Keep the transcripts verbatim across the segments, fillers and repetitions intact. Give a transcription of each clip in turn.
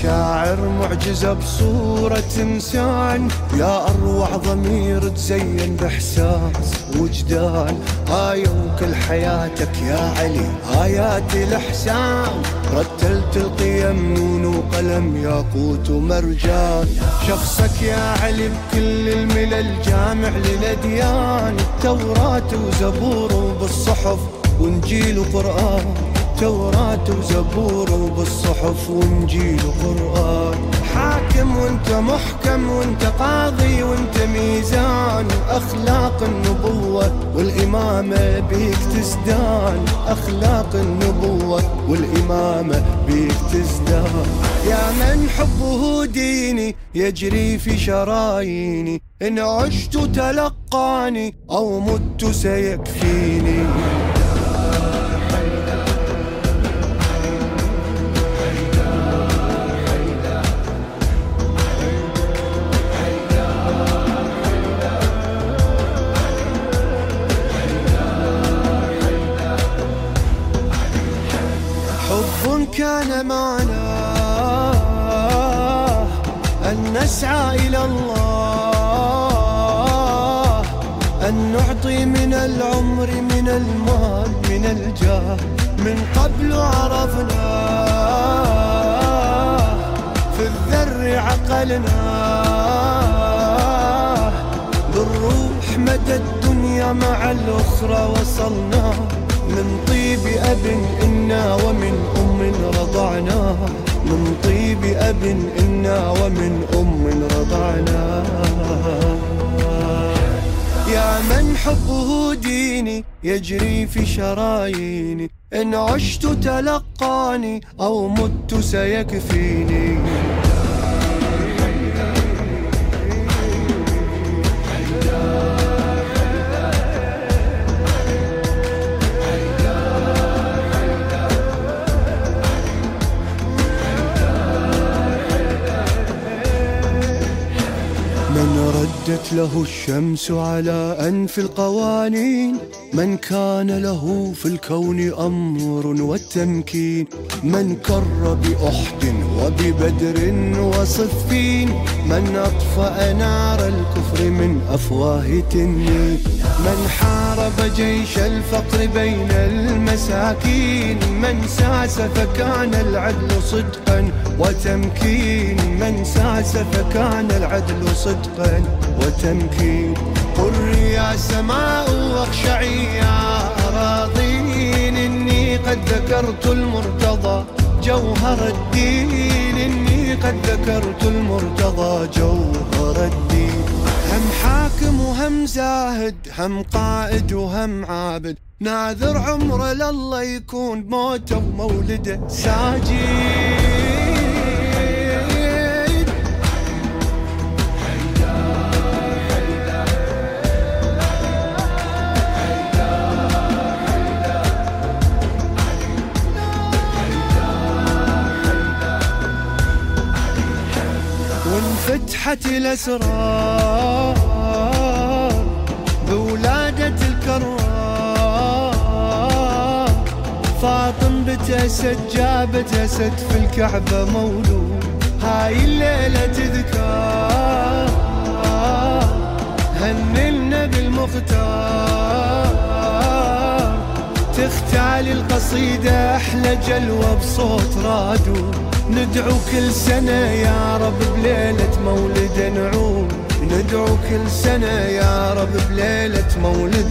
شاعر معجزة بصورة إنسان، يا أروع ضمير تزين بإحساس وجدان. آية وكل حياتك يا علي آيات الإحسان، رتلت القيم نون وقلم ياقوت ومرجان. شخصك يا علي بكل الملل جامع للأديان، توراة وزبور وبالصحف وانجيل وقرآن، توراة وزبور وبالصحف وانجيل وقرآن. حاكم وانت محكم وانت قاضي وانت ميزان، أخلاق النبوة والإمامة بيك تزدان، أخلاق النبوة والإمامة بيك تزدان. يا من حبه ديني يجري في شراييني، إن عشت تلقاني أو مت سيكفيني. حب كان معنا أن نسعى إلى الله، أن نعطي من العمر من المال من الجاه. من قبل عرفنا في الذر عقلنا، بالروح مدى الدنيا مع الأخرى وصلنا. من طيب أب إنا ومن أم رضعنا، من طيب أب إنا ومن أم رضعنا. يا من حبه ديني يجري في شراييني، إن عشت تلقاني أو مت سيكفيني. من ردت له الشمس على أنف القوانين، من كان له في الكون أمر والتمكين. من كر بأحد وببدر وصفين، من أطفأ نار الكفر من أفواه تنين. من حارب جيش الفقر بين المساكين، من ساس فكان العدل صدقا وتمكين. من ساس فكان العدل صدقا وتمكين. قل يا سماء واخشعي يا أراضين، إني قد ذكرت المرتضى جوهر الدين، إني قد ذكرت المرتضى جوهر الدين. هم حاكم وهم زاهد، هم قائد وهم عابد، ناذر عمره لله يكون بموته ومولده ساجد. وانفتحت الأسرار بولادة الكرار، فاطم بنت أسد جابت أسد في الكعبة مولود. هاي الليلة تذكار هنلنا بالمختار، تختالي القصيدة أحلى جلوة بصوت رادو. ندعو كل سنة يا رب بليلة مولد نعود، ندعو كل سنة يا رب بليلة مولد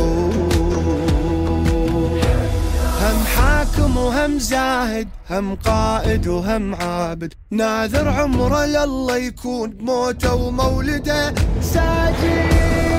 نعود. هم حاكم وهم زاهد، هم قائد وهم عابد، ناذر عمره لله يكون بموته ومولده ساجد.